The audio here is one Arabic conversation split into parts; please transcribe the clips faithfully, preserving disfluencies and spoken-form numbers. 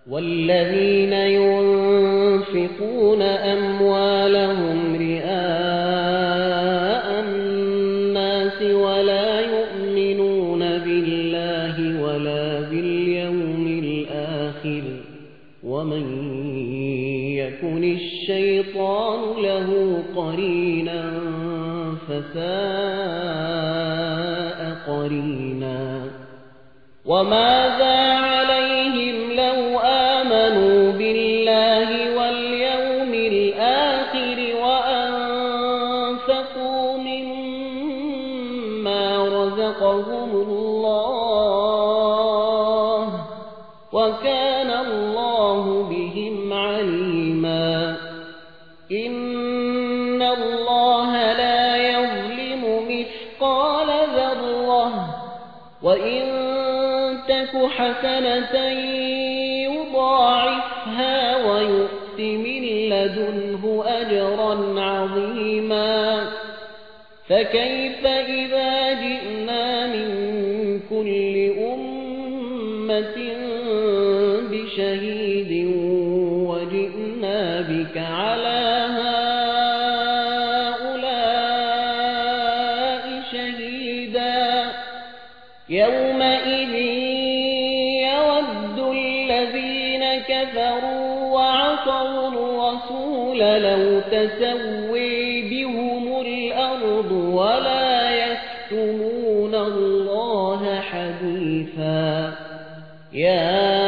والذين ينفقون أموالهم رئاء الناس ولا يؤمنون بالله ولا باليوم الآخر ومن يكن الشيطان له قرينا فساء قرينا وماذا عليهم لو آمنوا بالله واليوم الآخر وأنفقوا مما رزقهم الله وكان الله بهم عليما إن الله لا يظلم مثقال ذرة وإن تك حسنة يضاعفها ويؤت من لدنه أجرا عظيما فكيف إذا جئنا من كل أمة بشهيد وجئنا بك على هؤلاء شهيدا يومئذ يود الذين كفروا وعصوا الرسول لو تسوي بهم الأرض ولا يكتمون الله حديثا يا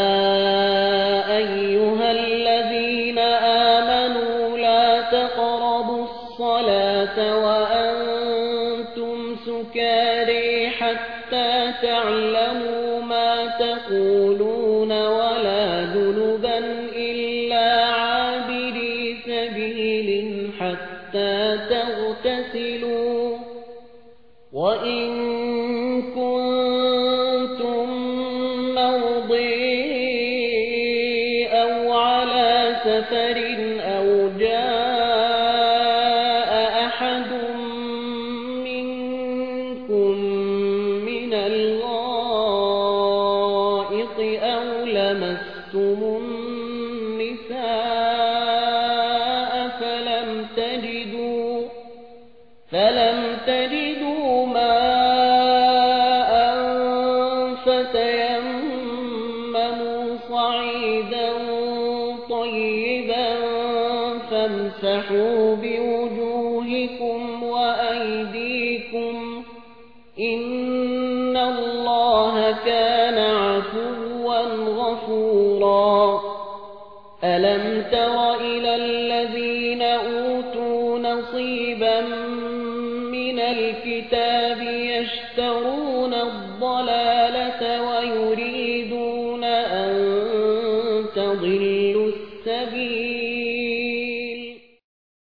أيها الذين آمنوا لا تقربوا الصلاة وأنتم سكارى حتى تعلموا ما تقولون ولا جنبا إلا عابري سبيل حتى تغتسلوا وإن كنتم مرضى أو على سفر أو جاء أحد منكم من الغائط أو لمستم النساء فلم تجدوا فلم تجدوا ماء فتيمموا صعيدا طيبا فامسحوا بوجوهكم وأيديكم إن الله كان عفوا غفورا ألم تر إلى الذين أوتوا نصيبا من الكتاب يشترون